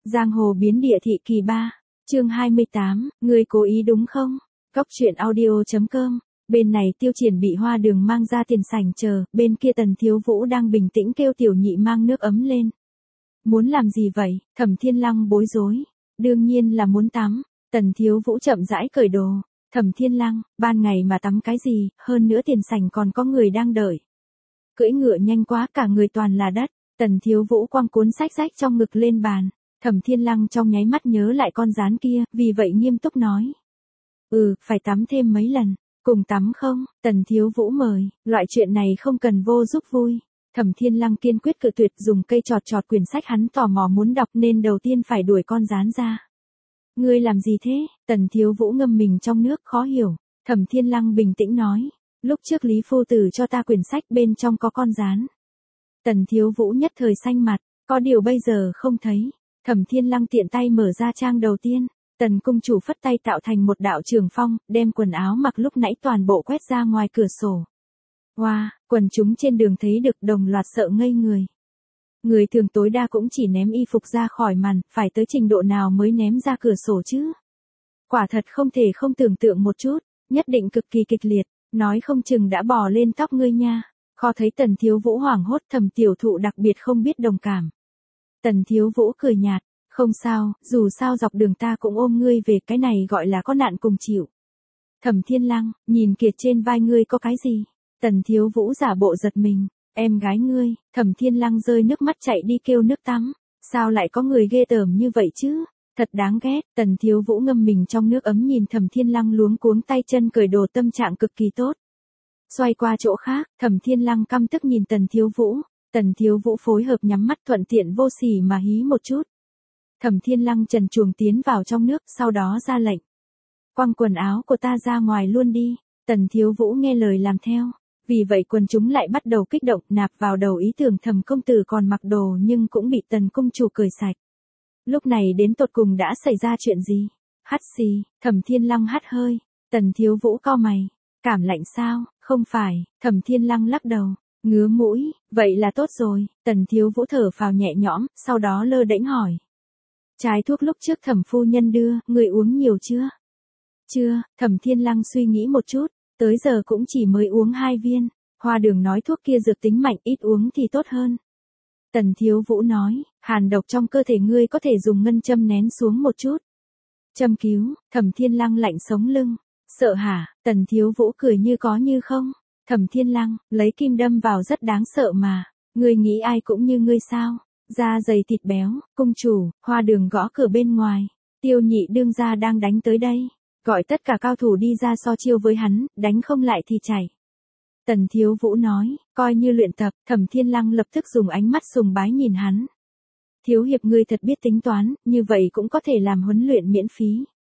Giang hồ biến địa thị kỳ 3, chương 28, ngươi cố ý đúng không? Cóc truyện audio.com. Bên này Tiêu Triển bị Hoa Đường mang ra tiền sảnh chờ, bên kia Tần Thiếu Vũ đang bình tĩnh kêu Tiểu Nhị mang nước ấm lên. Muốn làm gì vậy? Thẩm Thiên Lăng bối rối. Đương nhiên là muốn tắm. Tần Thiếu Vũ chậm rãi cởi đồ. Thẩm Thiên Lăng, ban ngày mà tắm cái gì, hơn nữa tiền sảnh còn có người đang đợi. Cưỡi ngựa nhanh quá, cả người toàn là đất. Tần Thiếu Vũ quăng cuốn sách rách trong ngực lên bàn. Thẩm Thiên Lăng trong nháy mắt nhớ lại con gián kia, vì vậy nghiêm túc nói. Phải tắm thêm mấy lần. Cùng tắm không? Tần Thiếu Vũ mời, loại chuyện này không cần vô giúp vui. Thẩm Thiên Lăng kiên quyết cự tuyệt, dùng cây chọt chọt quyển sách hắn tò mò muốn đọc nên đầu tiên phải đuổi con gián ra. Ngươi làm gì thế? Tần Thiếu Vũ ngâm mình trong nước khó hiểu. Thẩm Thiên Lăng bình tĩnh nói. Lúc trước Lý Phu Tử cho ta quyển sách bên trong có con gián. Tần Thiếu Vũ nhất thời xanh mặt, có điều bây giờ không thấy. Thẩm Thiên Lăng tiện tay mở ra trang đầu tiên. Tần cung chủ phất tay tạo thành một đạo trường phong, đem quần áo mặc lúc nãy toàn bộ quét ra ngoài cửa sổ. Wow, quần chúng trên đường thấy được đồng loạt sợ ngây người. Người thường tối đa cũng chỉ ném y phục ra khỏi màn, phải tới trình độ nào mới ném ra cửa sổ chứ? Quả thật không thể không tưởng tượng một chút, nhất định cực kỳ kịch liệt, nói không chừng đã bò lên tóc ngươi nha. Kho thấy Tần Thiếu Vũ hoảng hốt, Thẩm tiểu thụ đặc biệt không biết đồng cảm. Tần Thiếu Vũ cười nhạt. Không sao, dù sao dọc đường ta cũng ôm ngươi về, cái này gọi là có nạn cùng chịu. Thẩm Thiên Lăng, nhìn kìa trên vai ngươi có cái gì? Tần Thiếu Vũ giả bộ giật mình, em gái ngươi. Thẩm Thiên Lăng rơi nước mắt chạy đi kêu nước tắm. Sao lại có người ghê tởm như vậy chứ? Thật đáng ghét. Tần Thiếu Vũ ngâm mình trong nước ấm nhìn Thẩm Thiên Lăng luống cuống tay chân cởi đồ, tâm trạng cực kỳ tốt. Xoay qua chỗ khác, Thẩm Thiên Lăng căm tức nhìn Tần Thiếu Vũ. Tần Thiếu Vũ phối hợp nhắm mắt thuận tiện vô sỉ mà hí một chút. Thẩm Thiên Lăng trần truồng tiến vào trong nước, sau đó ra lệnh. Quăng quần áo của ta ra ngoài luôn đi. Tần Thiếu Vũ nghe lời làm theo. Vì vậy quần chúng lại bắt đầu kích động, nạp vào đầu ý tưởng Thẩm công tử còn mặc đồ nhưng cũng bị Tần cung chủ cởi sạch. Lúc này đến tột cùng đã xảy ra chuyện gì? Hắt xì, Thẩm Thiên Lăng hắt hơi. Tần Thiếu Vũ cau mày. Cảm lạnh sao? Không phải. Thẩm Thiên Lăng lắc đầu. Ngứa mũi. Vậy là tốt rồi. Tần Thiếu Vũ thở phào nhẹ nhõm, sau đó lơ đễnh hỏi. Trái thuốc lúc trước Thẩm phu nhân đưa, người uống nhiều chưa? Chưa. Thẩm Thiên Lăng suy nghĩ một chút, tới giờ cũng chỉ mới uống 2 viên. Hoa Đường nói thuốc kia dược tính mạnh, ít uống thì tốt hơn. Tần Thiếu Vũ nói, hàn độc trong cơ thể ngươi có thể dùng ngân châm nén xuống một chút. Châm cứu. Thẩm Thiên Lăng lạnh sống lưng. Sợ hả? Tần Thiếu Vũ cười như có như không. Thẩm Thiên Lăng, lấy kim đâm vào rất đáng sợ mà. Ngươi nghĩ ai cũng như ngươi sao? Da dày thịt béo. Cung chủ. Hoa Đường gõ cửa bên ngoài. Tiêu Nhị đương gia đang đánh tới đây. Gọi tất cả cao thủ đi ra so chiêu với hắn, đánh không lại thì chạy. Tần Thiếu Vũ nói, coi như luyện tập. Thẩm Thiên Lăng lập tức dùng ánh mắt sùng bái nhìn hắn. Thiếu hiệp ngươi thật biết tính toán, như vậy cũng có thể làm huấn luyện miễn phí.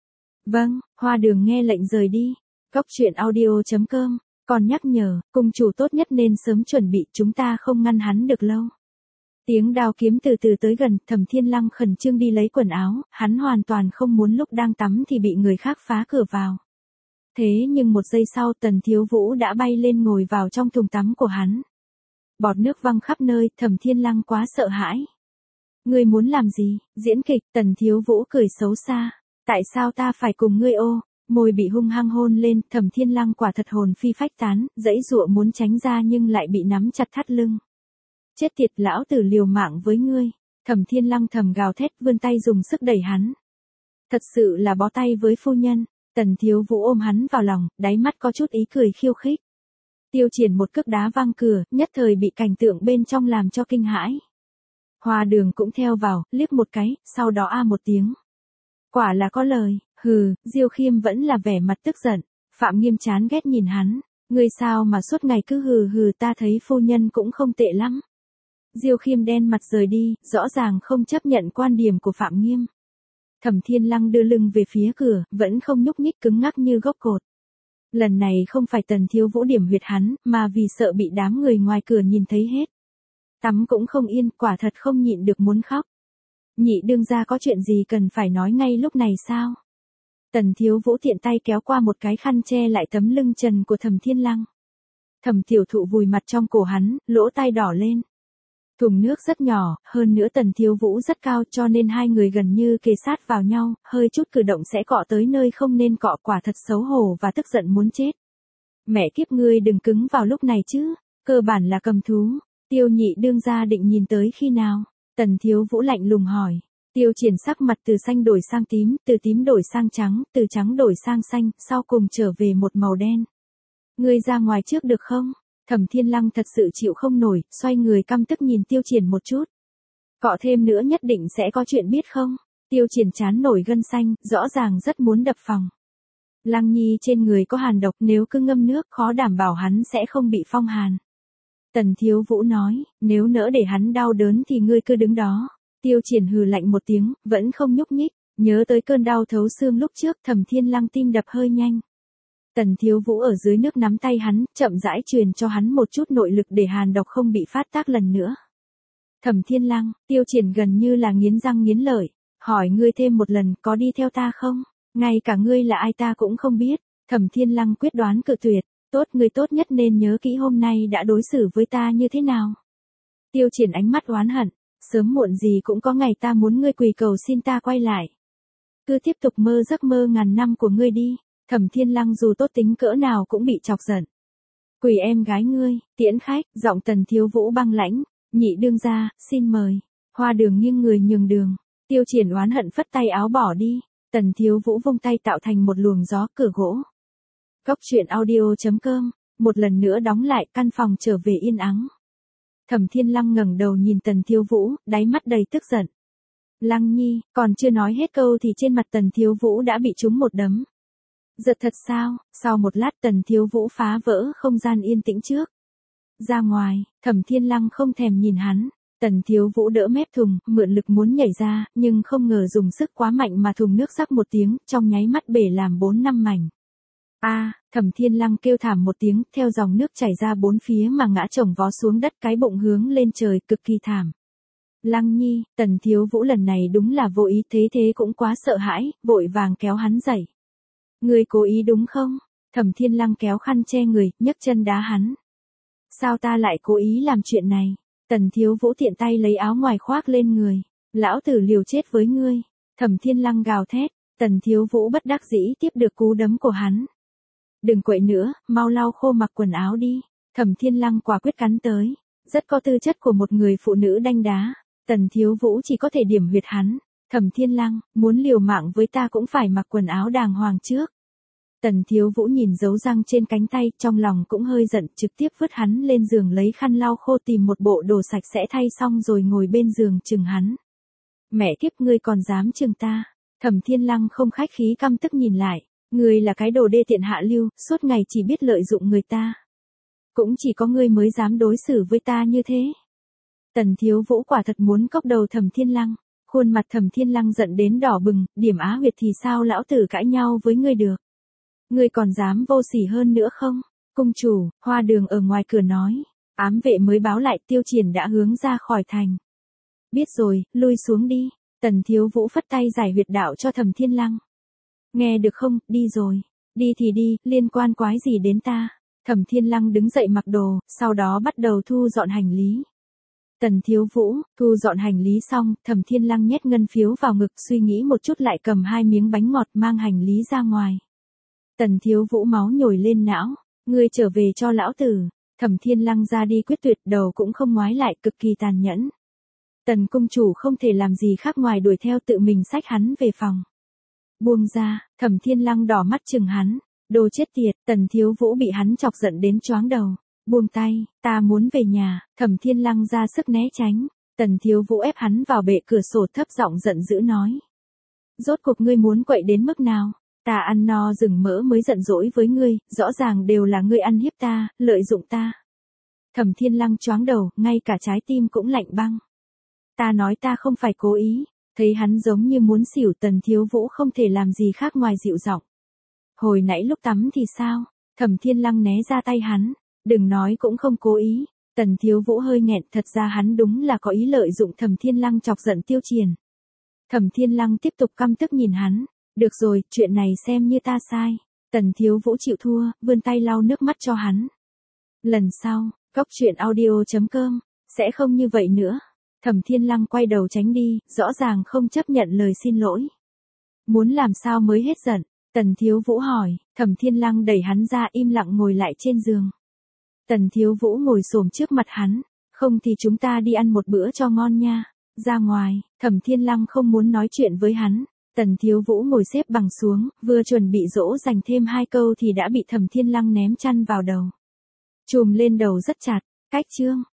Vâng. Hoa Đường nghe lệnh rời đi. Cóc truyện audio.com. Còn nhắc nhở, cung chủ tốt nhất nên sớm chuẩn bị, chúng ta không ngăn hắn được lâu. Tiếng đao kiếm từ từ tới gần, Thẩm Thiên Lăng khẩn trương đi lấy quần áo, hắn hoàn toàn không muốn lúc đang tắm thì bị người khác phá cửa vào. Thế nhưng một giây sau Tần Thiếu Vũ đã bay lên ngồi vào trong thùng tắm của hắn. Bọt nước văng khắp nơi, Thẩm Thiên Lăng quá sợ hãi. Ngươi muốn làm gì? Diễn kịch. Tần Thiếu Vũ cười xấu xa. Tại sao ta phải cùng ngươi ô? Môi bị hung hăng hôn lên, Thẩm Thiên Lăng quả thật hồn phi phách tán, giãy giụa muốn tránh ra nhưng lại bị nắm chặt thắt lưng. Chết tiệt, lão tử liều mạng với ngươi. Thẩm Thiên Lăng thầm gào thét, vươn tay dùng sức đẩy hắn. Thật sự là bó tay với phu nhân. Tần Thiếu Vũ ôm hắn vào lòng, đáy mắt có chút ý cười khiêu khích. Tiêu Triển một cước đá văng cửa, nhất thời bị cảnh tượng bên trong làm cho kinh hãi. Hoa Đường cũng theo vào, liếc một cái, sau đó a một tiếng. Quả là có lời. Hừ. Diêu Khiêm vẫn là vẻ mặt tức giận. Phạm Nghiêm chán ghét nhìn hắn. Ngươi sao mà suốt ngày cứ hừ hừ, ta thấy phu nhân cũng không tệ lắm. Diêu Khiêm đen mặt rời đi, rõ ràng không chấp nhận quan điểm của Phạm Nghiêm. Thẩm Thiên Lăng đưa lưng về phía cửa, vẫn không nhúc nhích, cứng ngắc như gốc cột. Lần này không phải Tần Thiếu Vũ điểm huyệt hắn, mà vì sợ bị đám người ngoài cửa nhìn thấy hết. Tắm cũng không yên, quả thật không nhịn được muốn khóc. Nhị đương gia có chuyện gì cần phải nói ngay lúc này sao? Tần Thiếu Vũ tiện tay kéo qua một cái khăn che lại tấm lưng trần của Thẩm Thiên Lăng. Thẩm tiểu thụ vùi mặt trong cổ hắn, lỗ tai đỏ lên. Thùng nước rất nhỏ, hơn nữa Tần Thiếu Vũ rất cao cho nên hai người gần như kề sát vào nhau, hơi chút cử động sẽ cọ tới nơi không nên cọ, quả thật xấu hổ và tức giận muốn chết. Mẹ kiếp, ngươi đừng cứng vào lúc này chứ, cơ bản là cầm thú. Tiêu nhị đương gia định nhìn tới khi nào? Tần Thiếu Vũ lạnh lùng hỏi. Tiêu Triển sắc mặt từ xanh đổi sang tím, từ tím đổi sang trắng, từ trắng đổi sang xanh, sau cùng trở về một màu đen. Ngươi ra ngoài trước được không? Thẩm Thiên Lăng thật sự chịu không nổi, xoay người căm tức nhìn Tiêu Triển một chút. Cọ thêm nữa nhất định sẽ có chuyện biết không? Tiêu Triển chán nổi gân xanh, rõ ràng rất muốn đập phòng. Lăng Nhi trên người có hàn độc, nếu cứ ngâm nước khó đảm bảo hắn sẽ không bị phong hàn. Tần Thiếu Vũ nói, nếu nỡ để hắn đau đớn thì ngươi cứ đứng đó. Tiêu Triển hừ lạnh một tiếng, vẫn không nhúc nhích, nhớ tới cơn đau thấu xương lúc trước, Thẩm Thiên Lăng tim đập hơi nhanh. Tần Thiếu Vũ ở dưới nước nắm tay hắn, chậm rãi truyền cho hắn một chút nội lực để hàn độc không bị phát tác lần nữa. Thẩm Thiên Lăng, Tiêu Triển gần như là nghiến răng nghiến lợi, hỏi ngươi thêm một lần, có đi theo ta không? Ngay cả ngươi là ai ta cũng không biết. Thẩm Thiên Lăng quyết đoán cự tuyệt, tốt, ngươi tốt nhất nên nhớ kỹ hôm nay đã đối xử với ta như thế nào. Tiêu Triển ánh mắt oán hận, sớm muộn gì cũng có ngày ta muốn ngươi quỳ cầu xin ta quay lại. Cứ tiếp tục mơ giấc mơ ngàn năm của ngươi đi. Thẩm Thiên Lăng dù tốt tính cỡ nào cũng bị chọc giận. Quỳ em gái ngươi, tiễn khách, giọng Tần Thiếu Vũ băng lãnh, nhị đương gia, xin mời. Hoa Đường nghiêng người nhường đường. Tiêu Triển oán hận phất tay áo bỏ đi. Tần Thiếu Vũ vung tay tạo thành một luồng gió cửa gỗ. Góc truyện audio.com, một lần nữa đóng lại, căn phòng trở về yên ắng. Thẩm Thiên Lăng ngẩng đầu nhìn Tần Thiếu Vũ, đáy mắt đầy tức giận. Lăng Nhi, còn chưa nói hết câu thì trên mặt Tần Thiếu Vũ đã bị trúng một đấm. Giật thật sao? Sau một lát Tần Thiếu Vũ phá vỡ không gian yên tĩnh trước. Ra ngoài, Thẩm Thiên Lăng không thèm nhìn hắn. Tần Thiếu Vũ đỡ mép thùng, mượn lực muốn nhảy ra, nhưng không ngờ dùng sức quá mạnh mà thùng nước rắc một tiếng, trong nháy mắt bể làm 4-5 mảnh. Thẩm Thiên Lăng kêu thảm một tiếng, theo dòng nước chảy ra bốn phía mà ngã chồng vó xuống đất, cái bụng hướng lên trời, cực kỳ thảm. Lăng Nhi, Tần Thiếu Vũ lần này đúng là vô ý, thế cũng quá sợ hãi, vội vàng kéo hắn dậy. Ngươi cố ý đúng không? Thẩm Thiên Lăng kéo khăn che người, nhấc chân đá hắn. Sao ta lại cố ý làm chuyện này? Tần Thiếu Vũ tiện tay lấy áo ngoài khoác lên người. Lão tử liều chết với ngươi. Thẩm Thiên Lăng gào thét. Tần Thiếu Vũ bất đắc dĩ tiếp được cú đấm của hắn. Đừng quậy nữa, mau lau khô mặc quần áo đi. Thẩm Thiên Lăng quả quyết cắn tới. Rất có tư chất của một người phụ nữ đanh đá. Tần Thiếu Vũ chỉ có thể điểm huyệt hắn. Thẩm Thiên Lăng, muốn liều mạng với ta cũng phải mặc quần áo đàng hoàng trước. Tần Thiếu Vũ nhìn dấu răng trên cánh tay, trong lòng cũng hơi giận, trực tiếp vứt hắn lên giường lấy khăn lau khô, tìm một bộ đồ sạch sẽ thay xong rồi ngồi bên giường chừng hắn. Mẹ kiếp, ngươi còn dám chừng ta? Thẩm Thiên Lăng không khách khí căm tức nhìn lại, ngươi là cái đồ đê tiện hạ lưu, suốt ngày chỉ biết lợi dụng người ta. Cũng chỉ có ngươi mới dám đối xử với ta như thế. Tần Thiếu Vũ quả thật muốn cốc đầu Thẩm Thiên Lăng. Khuôn mặt Thẩm Thiên Lăng giận đến đỏ bừng, điểm á huyệt thì sao lão tử cãi nhau với ngươi được? Ngươi còn dám vô sỉ hơn nữa không? Cung chủ, Hoa Đường ở ngoài cửa nói. Ám vệ mới báo lại Tiêu Triển đã hướng ra khỏi thành. Biết rồi, lui xuống đi. Tần Thiếu Vũ phất tay giải huyệt đạo cho Thẩm Thiên Lăng. Nghe được không, đi rồi. Đi thì đi, liên quan quái gì đến ta? Thẩm Thiên Lăng đứng dậy mặc đồ, sau đó bắt đầu thu dọn hành lý. Tần Thiếu Vũ, thu dọn hành lý xong, Thẩm Thiên Lăng nhét ngân phiếu vào ngực, suy nghĩ một chút lại cầm 2 miếng bánh ngọt mang hành lý ra ngoài. Tần Thiếu Vũ máu nhồi lên não, ngươi trở về cho lão tử. Thẩm Thiên Lăng ra đi quyết tuyệt, đầu cũng không ngoái lại, cực kỳ tàn nhẫn. Tần cung chủ không thể làm gì khác ngoài đuổi theo, tự mình xách hắn về phòng. Buông ra, Thẩm Thiên Lăng đỏ mắt chừng hắn, đồ chết tiệt. Tần Thiếu Vũ bị hắn chọc giận đến choáng đầu. Buông tay, ta muốn về nhà. Thẩm Thiên Lăng ra sức né tránh. Tần Thiếu Vũ ép hắn vào bệ cửa sổ, thấp giọng giận dữ nói. Rốt cuộc ngươi muốn quậy đến mức nào? Ta ăn no rừng mỡ mới giận dỗi với ngươi, rõ ràng đều là ngươi ăn hiếp ta, lợi dụng ta. Thẩm Thiên Lăng choáng đầu, ngay cả trái tim cũng lạnh băng. Ta nói ta không phải cố ý. Thấy hắn giống như muốn xỉu, Tần Thiếu Vũ không thể làm gì khác ngoài dịu giọng. Hồi nãy lúc tắm thì sao? Thẩm Thiên Lăng né ra tay hắn. Đừng nói cũng không cố ý. Tần Thiếu Vũ hơi nghẹn, thật ra hắn đúng là có ý lợi dụng Thẩm Thiên Lăng chọc giận Tiêu Triển. Thẩm Thiên Lăng tiếp tục căm tức nhìn hắn. Được rồi, chuyện này xem như ta sai. Tần Thiếu Vũ chịu thua, vươn tay lau nước mắt cho hắn. Lần sau, góc truyện audio.com Sẽ không như vậy nữa. Thẩm Thiên Lăng quay đầu tránh đi, rõ ràng không chấp nhận lời xin lỗi. Muốn làm sao mới hết giận? Tần Thiếu Vũ hỏi, Thẩm Thiên Lăng đẩy hắn ra im lặng ngồi lại trên giường. Tần Thiếu Vũ ngồi xổm trước mặt hắn, không thì chúng ta đi ăn một bữa cho ngon nha. Ra ngoài, Thẩm Thiên Lăng không muốn nói chuyện với hắn. Tần Thiếu Vũ ngồi xếp bằng xuống, vừa chuẩn bị dỗ dành thêm 2 câu thì đã bị Thẩm Thiên Lăng ném chăn vào đầu. Chùm lên đầu rất chặt, cách chương.